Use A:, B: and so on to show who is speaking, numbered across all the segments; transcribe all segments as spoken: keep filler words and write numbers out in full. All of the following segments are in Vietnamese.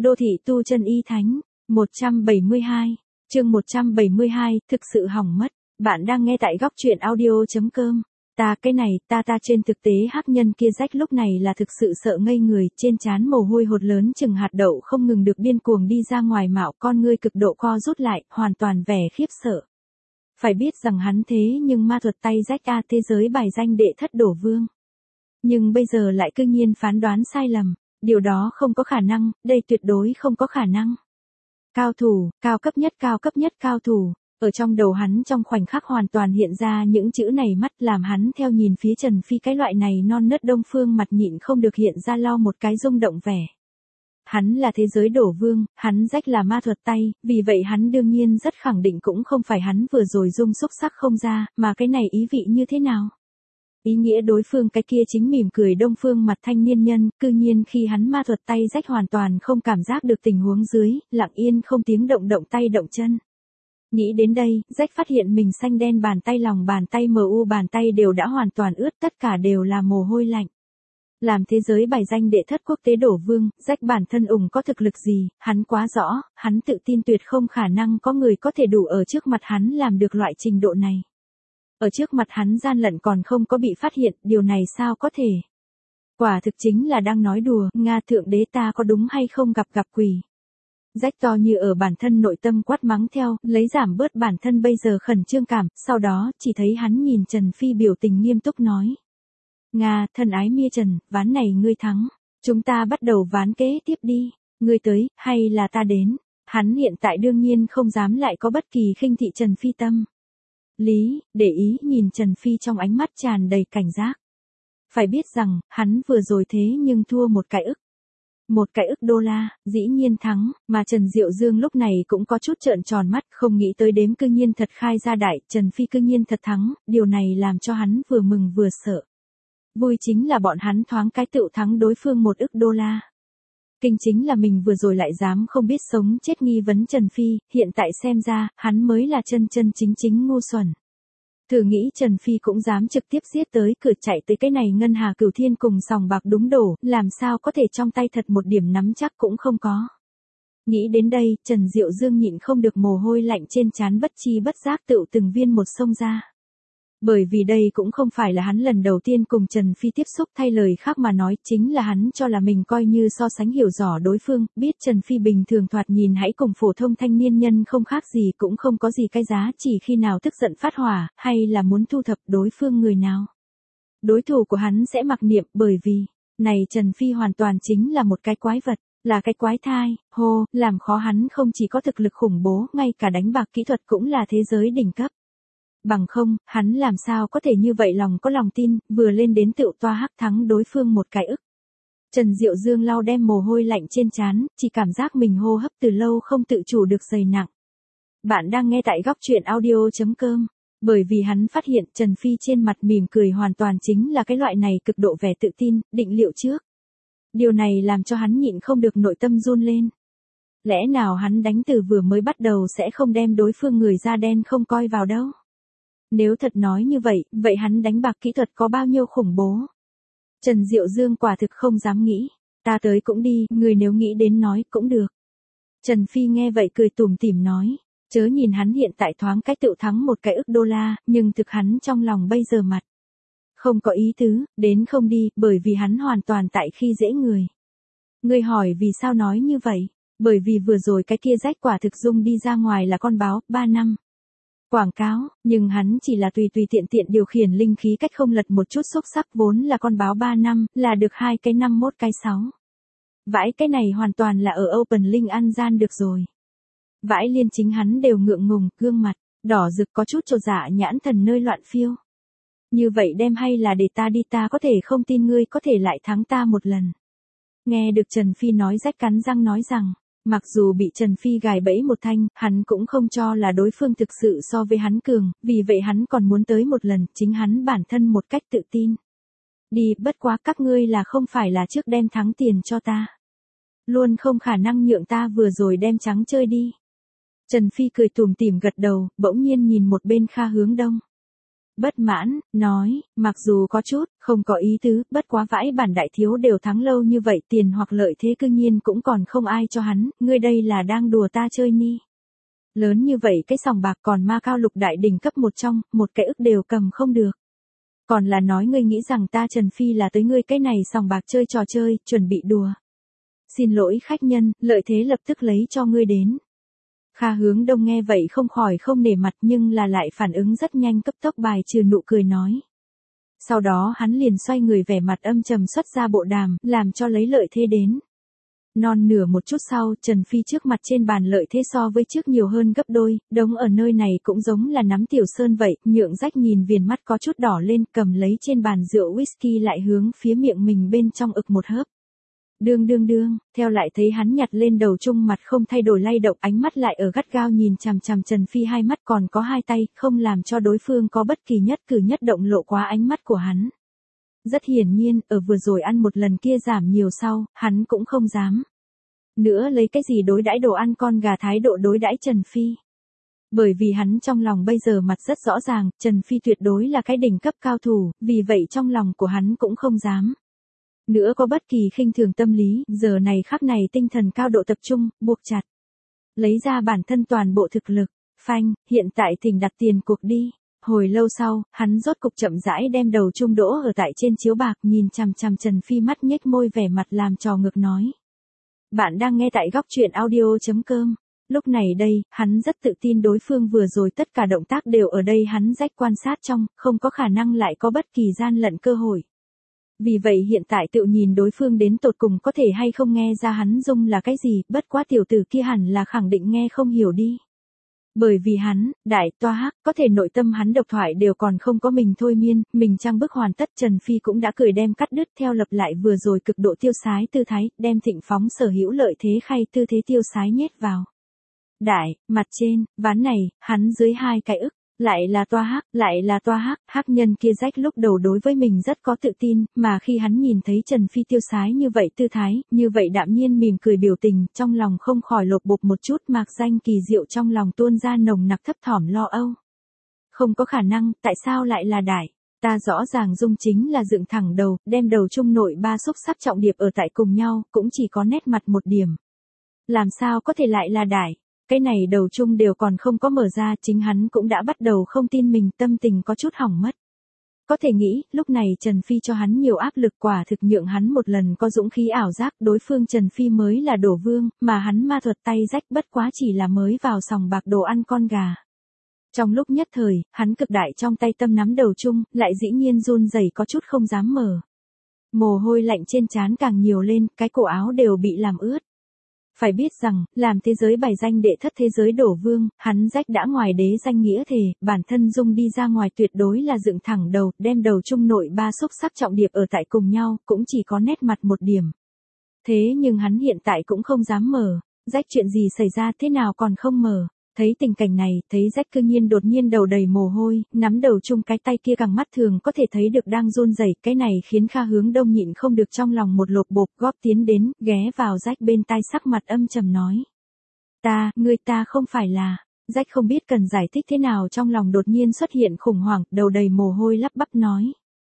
A: Đô thị tu chân y thánh, một trăm bảy mươi hai, chương một trăm bảy mươi hai, thực sự hỏng mất. Bạn đang nghe tại góc truyện audio.com. Ta cái này, ta ta trên thực tế hắc nhân kia rách lúc này là thực sự sợ ngây người, trên trán mồ hôi hột lớn chừng hạt đậu không ngừng được điên cuồng đi ra ngoài mạo, con ngươi cực độ co rút lại, hoàn toàn vẻ khiếp sợ. Phải biết rằng hắn thế nhưng ma thuật tay rách a thế giới bài danh đệ thất đổ vương. Nhưng bây giờ lại cư nhiên phán đoán sai lầm. Điều đó không có khả năng, đây tuyệt đối không có khả năng. Cao thủ, cao cấp nhất cao cấp nhất cao thủ, ở trong đầu hắn trong khoảnh khắc hoàn toàn hiện ra những chữ này, mắt làm hắn theo nhìn phía Trần Phi cái loại này non nớt đông phương mặt nhịn không được hiện ra lo một cái rung động vẻ. Hắn là thế giới đổ vương, hắn rách là ma thuật tay, vì vậy hắn đương nhiên rất khẳng định cũng không phải hắn vừa rồi dung xúc sắc không ra, mà cái này ý vị như thế nào? Ý nghĩa đối phương cái kia chính mỉm cười đông phương mặt thanh niên nhân, cư nhiên khi hắn ma thuật tay rách hoàn toàn không cảm giác được tình huống dưới, lặng yên không tiếng động động tay động chân. Nghĩ đến đây, rách phát hiện mình xanh đen bàn tay lòng bàn tay mờ u bàn tay đều đã hoàn toàn ướt, tất cả đều là mồ hôi lạnh. Làm thế giới bài danh đệ thất quốc tế đổ vương, rách bản thân ủng có thực lực gì, hắn quá rõ, hắn tự tin tuyệt không khả năng có người có thể đủ ở trước mặt hắn làm được loại trình độ này. Ở trước mặt hắn gian lận còn không có bị phát hiện, điều này sao có thể? Quả thực chính là đang nói đùa, Nga thượng đế ta có đúng hay không gặp gặp quỷ. Rách to như ở bản thân nội tâm quát mắng theo, lấy giảm bớt bản thân bây giờ khẩn trương cảm, sau đó chỉ thấy hắn nhìn Trần Phi biểu tình nghiêm túc nói. Nga, thân ái Mia Trần, ván này ngươi thắng, chúng ta bắt đầu ván kế tiếp đi, ngươi tới, hay là ta đến? Hắn hiện tại đương nhiên không dám lại có bất kỳ khinh thị Trần Phi tâm. Lý, để ý nhìn Trần Phi trong ánh mắt tràn đầy cảnh giác. Phải biết rằng, hắn vừa rồi thế nhưng thua một cái ức. Một cái ức đô la, dĩ nhiên thắng, mà Trần Diệu Dương lúc này cũng có chút trợn tròn mắt, không nghĩ tới đếm cư nhiên thật khai ra đại, Trần Phi cư nhiên thật thắng, điều này làm cho hắn vừa mừng vừa sợ. Vui chính là bọn hắn thoáng cái tựu thắng đối phương một ức đô la. Kinh chính là mình vừa rồi lại dám không biết sống chết nghi vấn Trần Phi, hiện tại xem ra, hắn mới là chân chân chính chính ngu xuẩn. Thử nghĩ Trần Phi cũng dám trực tiếp giết tới cửa chạy tới cái này ngân hà cửu thiên cùng sòng bạc đúng đổ, làm sao có thể trong tay thật một điểm nắm chắc cũng không có. Nghĩ đến đây, Trần Diệu Dương nhịn không được mồ hôi lạnh trên trán bất chi bất giác tựu từng viên một xông ra. Bởi vì đây cũng không phải là hắn lần đầu tiên cùng Trần Phi tiếp xúc, thay lời khác mà nói chính là hắn cho là mình coi như so sánh hiểu rõ đối phương, biết Trần Phi bình thường thoạt nhìn hãy cùng phổ thông thanh niên nhân không khác gì cũng không có gì cái giá, chỉ khi nào tức giận phát hỏa, hay là muốn thu thập đối phương người nào. Đối thủ của hắn sẽ mặc niệm, bởi vì, này Trần Phi hoàn toàn chính là một cái quái vật, là cái quái thai, hô, làm khó hắn không chỉ có thực lực khủng bố, ngay cả đánh bạc kỹ thuật cũng là thế giới đỉnh cấp. Bằng không, hắn làm sao có thể như vậy lòng có lòng tin, vừa lên đến tựu toa hắc thắng đối phương một cái ức. Trần Diệu Dương lau đem mồ hôi lạnh trên trán, chỉ cảm giác mình hô hấp từ lâu không tự chủ được dày nặng. Bạn đang nghe tại góc truyện audio.com, bởi vì hắn phát hiện Trần Phi trên mặt mỉm cười hoàn toàn chính là cái loại này cực độ vẻ tự tin, định liệu trước. Điều này làm cho hắn nhịn không được nội tâm run lên. Lẽ nào hắn đánh từ vừa mới bắt đầu sẽ không đem đối phương người da đen không coi vào đâu? Nếu thật nói như vậy, vậy hắn đánh bạc kỹ thuật có bao nhiêu khủng bố? Trần Diệu Dương quả thực không dám nghĩ. Ta tới cũng đi, người nếu nghĩ đến nói cũng được. Trần Phi nghe vậy cười tủm tỉm nói. Chớ nhìn hắn hiện tại thoáng cách tựu thắng một cái ức đô la, nhưng thực hắn trong lòng bây giờ mặt. Không có ý tứ, đến không đi, bởi vì hắn hoàn toàn tại khi dễ người. Người hỏi vì sao nói như vậy? Bởi vì vừa rồi cái kia rách quả thực dung đi ra ngoài là con báo, ba năm. Quảng cáo, nhưng hắn chỉ là tùy tùy tiện tiện điều khiển linh khí cách không lật một chút xúc sắc vốn là con báo ba năm, là được hai cái năm mốt cái sáu. Vãi cái này hoàn toàn là ở Open Link ăn gian được rồi. Vãi liên chính hắn đều ngượng ngùng, gương mặt, đỏ rực có chút trột dạ nhãn thần nơi loạn phiêu. Như vậy đem hay là để ta đi, ta có thể không tin ngươi có thể lại thắng ta một lần. Nghe được Trần Phi nói rách cắn răng nói rằng. Mặc dù bị Trần Phi gài bẫy một thanh, hắn cũng không cho là đối phương thực sự so với hắn cường, vì vậy hắn còn muốn tới một lần, chính hắn bản thân một cách tự tin. Đi, bất quá các ngươi là không phải là trước đem thắng tiền cho ta. Luôn không khả năng nhượng ta vừa rồi đem trắng chơi đi. Trần Phi cười tủm tỉm gật đầu, bỗng nhiên nhìn một bên Kha Hướng Đông. Bất mãn, nói, mặc dù có chút, không có ý tứ, bất quá vãi bản đại thiếu đều thắng lâu như vậy tiền hoặc lợi thế cư nhiên cũng còn không ai cho hắn, ngươi đây là đang đùa ta chơi ni. Lớn như vậy cái sòng bạc còn ma cao lục đại đỉnh cấp một trong, một cái ức đều cầm không được. Còn là nói ngươi nghĩ rằng ta Trần Phi là tới ngươi cái này sòng bạc chơi trò chơi, chuẩn bị đùa. Xin lỗi khách nhân, lợi thế lập tức lấy cho ngươi đến. Kha Hướng Đông nghe vậy không khỏi không nể mặt nhưng là lại phản ứng rất nhanh cấp tốc bài trừ nụ cười nói. Sau đó hắn liền xoay người vẻ mặt âm trầm xuất ra bộ đàm, làm cho lấy lợi thế đến. Non nửa một chút sau, Trần Phi trước mặt trên bàn lợi thế so với trước nhiều hơn gấp đôi, đống ở nơi này cũng giống là nắm tiểu sơn vậy, nhượng rách nhìn viền mắt có chút đỏ lên, cầm lấy trên bàn rượu whisky lại hướng phía miệng mình bên trong ực một hớp. Đương đương đương, theo lại thấy hắn nhặt lên đầu chung mặt không thay đổi lay động, ánh mắt lại ở gắt gao nhìn chằm chằm Trần Phi, hai mắt còn có hai tay, không làm cho đối phương có bất kỳ nhất cử nhất động lộ quá ánh mắt của hắn. Rất hiển nhiên, ở vừa rồi ăn một lần kia giảm nhiều sau, hắn cũng không dám nữa lấy cái gì đối đãi đồ ăn con gà thái độ đối đãi Trần Phi. Bởi vì hắn trong lòng bây giờ mặt rất rõ ràng, Trần Phi tuyệt đối là cái đỉnh cấp cao thủ, vì vậy trong lòng của hắn cũng không dám nữa có bất kỳ khinh thường tâm lý, giờ này khắc này tinh thần cao độ tập trung, buộc chặt. Lấy ra bản thân toàn bộ thực lực, phanh, hiện tại thỉnh đặt tiền cuộc đi. Hồi lâu sau, hắn rốt cục chậm rãi đem đầu trung đỗ ở tại trên chiếu bạc nhìn chằm chằm Trần Phi mắt nhếch môi vẻ mặt làm trò ngược nói. Bạn đang nghe tại góc truyện audio.com. Lúc này đây, hắn rất tự tin đối phương vừa rồi tất cả động tác đều ở đây hắn rách quan sát trong, không có khả năng lại có bất kỳ gian lận cơ hội. Vì vậy hiện tại tự nhìn đối phương đến tột cùng có thể hay không nghe ra hắn dung là cái gì, bất quá tiểu tử kia hẳn là khẳng định nghe không hiểu đi. Bởi vì hắn, đại toa hắc, có thể nội tâm hắn độc thoại đều còn không có mình thôi miên, mình trang bức hoàn tất Trần Phi cũng đã cười đem cắt đứt theo lập lại vừa rồi cực độ tiêu sái tư thái, đem thịnh phóng sở hữu lợi thế khay tư thế tiêu sái nhét vào. Đại, mặt trên, ván này, hắn dưới hai cái ức. Lại là toa hắc, lại là toa hắc, hắc nhân kia rách lúc đầu đối với mình rất có tự tin, mà khi hắn nhìn thấy Trần Phi tiêu sái như vậy tư thái, như vậy đạm nhiên mỉm cười biểu tình, trong lòng không khỏi lột bột một chút mạc danh kỳ diệu trong lòng tuôn ra nồng nặc thấp thỏm lo âu. Không có khả năng, tại sao lại là đại? Ta rõ ràng dung chính là dựng thẳng đầu, đem đầu trung nội ba xúc sắc trọng điệp ở tại cùng nhau, cũng chỉ có nét mặt một điểm. Làm sao có thể lại là đại? Cái này đầu chung đều còn không có mở ra, chính hắn cũng đã bắt đầu không tin mình, tâm tình có chút hỏng mất. Có thể nghĩ, lúc này Trần Phi cho hắn nhiều áp lực, quả thực nhượng hắn một lần có dũng khí ảo giác, đối phương Trần Phi mới là đổ vương, mà hắn ma thuật tay rách bất quá chỉ là mới vào sòng bạc đồ ăn con gà. Trong lúc nhất thời, hắn cực đại trong tay tâm nắm đầu chung, lại dĩ nhiên run rẩy có chút không dám mở. Mồ hôi lạnh trên trán càng nhiều lên, cái cổ áo đều bị làm ướt. Phải biết rằng, làm thế giới bài danh đệ thất thế giới đổ vương, hắn rách đã ngoài đế danh nghĩa thề, bản thân dung đi ra ngoài tuyệt đối là dựng thẳng đầu, đem đầu trung nội ba xúc sắc trọng điệp ở tại cùng nhau, cũng chỉ có nét mặt một điểm. Thế nhưng hắn hiện tại cũng không dám mở, rách chuyện gì xảy ra thế nào còn không mở. Thấy tình cảnh này, thấy rách cư nhiên đột nhiên đầu đầy mồ hôi, nắm đầu chung cái tay kia càng mắt thường có thể thấy được đang run rẩy, cái này khiến Kha Hướng Đông nhịn không được trong lòng một lột bột, góp tiến đến, ghé vào rách bên tai sắc mặt âm trầm nói. Ta, ngươi ta không phải là, rách không biết cần giải thích thế nào trong lòng đột nhiên xuất hiện khủng hoảng, đầu đầy mồ hôi lắp bắp nói.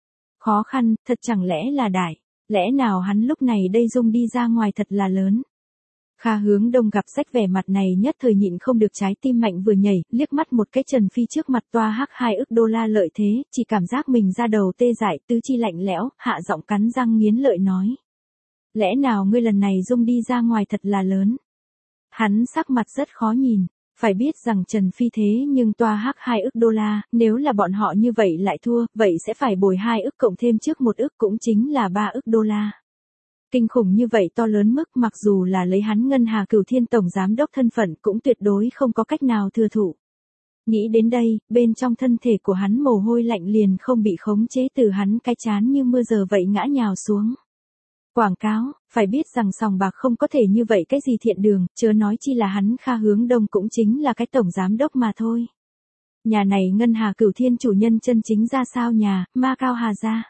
A: Khó khăn, thật chẳng lẽ là đại, lẽ nào hắn lúc này đây dung đi ra ngoài thật là lớn. Kha Hướng Đông gặp rách vẻ mặt này nhất thời nhịn không được trái tim mạnh vừa nhảy, liếc mắt một cái Trần Phi trước mặt toa hắc hai ức đô la lợi thế, chỉ cảm giác mình ra đầu tê dại, tứ chi lạnh lẽo, hạ giọng cắn răng nghiến lợi nói. Lẽ nào ngươi lần này dung đi ra ngoài thật là lớn? Hắn sắc mặt rất khó nhìn, phải biết rằng Trần Phi thế nhưng toa hắc hai ức đô la, nếu là bọn họ như vậy lại thua, vậy sẽ phải bồi hai ức cộng thêm trước một ức cũng chính là ba ức đô la. Kinh khủng như vậy to lớn mức mặc dù là lấy hắn Ngân Hà Cửu Thiên Tổng Giám Đốc thân phận cũng tuyệt đối không có cách nào thừa thụ. Nghĩ đến đây, bên trong thân thể của hắn mồ hôi lạnh liền không bị khống chế từ hắn cái chán như mưa giờ vậy ngã nhào xuống. Quảng cáo, phải biết rằng sòng bạc không có thể như vậy cái gì thiện đường, chớ nói chi là hắn Kha Hướng Đông cũng chính là cái Tổng Giám Đốc mà thôi. Nhà này Ngân Hà Cửu Thiên chủ nhân chân chính ra sao nhà, Ma Cao Hà gia.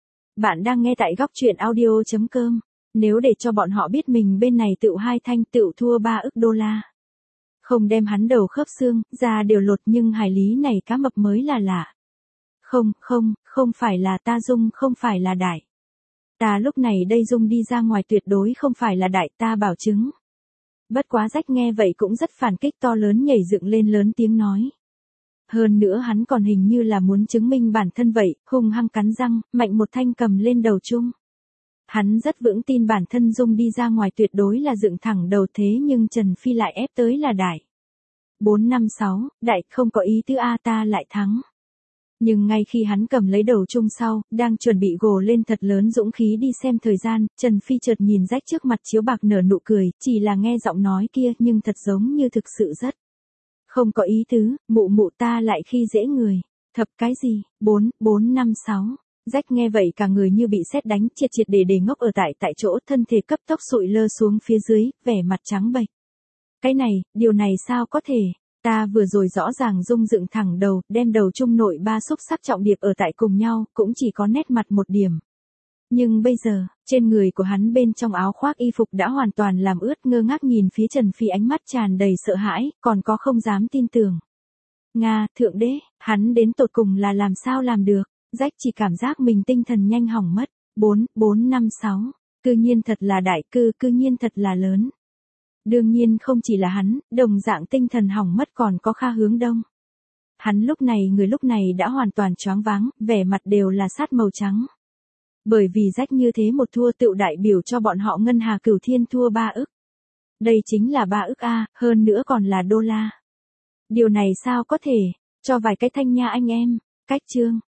A: Bạn đang nghe tại góc truyện audio.com. Nếu để cho bọn họ biết mình bên này tựu hai thanh tựu thua ba ức đô la. Không đem hắn đầu khớp xương, ra đều lột nhưng hải lý này cá mập mới là lạ. Không, không, không phải là ta Dung, không phải là Đại. Ta lúc này đây Dung đi ra ngoài tuyệt đối không phải là Đại, ta bảo chứng. Bất quá Rách nghe vậy cũng rất phản kích, to lớn nhảy dựng lên lớn tiếng nói. Hơn nữa hắn còn hình như là muốn chứng minh bản thân vậy, hung hăng cắn răng, mạnh một thanh cầm lên đầu chung. Hắn rất vững tin bản thân Dung đi ra ngoài tuyệt đối là dựng thẳng đầu, thế nhưng Trần Phi lại ép tới là Đại. bốn năm sáu, Đại, không có ý tứ a, ta lại thắng. Nhưng ngay khi hắn cầm lấy đầu chung sau, đang chuẩn bị gồ lên thật lớn dũng khí đi xem thời gian, Trần Phi chợt nhìn Rách trước mặt chiếu bạc nở nụ cười, chỉ là nghe giọng nói kia nhưng thật giống như thực sự rất. Không có ý tứ, mụ mụ ta lại khi dễ người. Thập cái gì, bốn, bốn năm sáu. Rách nghe vậy cả người như bị sét đánh, triệt triệt để để ngốc ở tại tại chỗ, thân thể cấp tốc sụi lơ xuống phía dưới, vẻ mặt trắng bệch. Cái này, điều này sao có thể? Ta vừa rồi rõ ràng Dung dựng thẳng đầu, đem đầu chung nội ba xúc sắc trọng điệp ở tại cùng nhau, cũng chỉ có nét mặt một điểm. Nhưng bây giờ, trên người của hắn bên trong áo khoác y phục đã hoàn toàn làm ướt, ngơ ngác nhìn phía Trần Phi, ánh mắt tràn đầy sợ hãi, còn có không dám tin tưởng. Nga, thượng đế, hắn đến tột cùng là làm sao làm được? Rách chỉ cảm giác mình tinh thần nhanh hỏng mất. bốn, bốn năm sáu. Cư nhiên thật là đại, cư, cư nhiên thật là lớn. Đương nhiên không chỉ là hắn, đồng dạng tinh thần hỏng mất còn có Kha Hướng Đông. Hắn lúc này người lúc này đã hoàn toàn choáng váng, vẻ mặt đều là sát màu trắng. Bởi vì Rách như thế một thua tựu đại biểu cho bọn họ Ngân Hà Cửu Thiên thua ba ức. Đây chính là ba ức a, hơn nữa còn là đô la. Điều này sao có thể, cho vài cái thanh nha anh em, cách chương.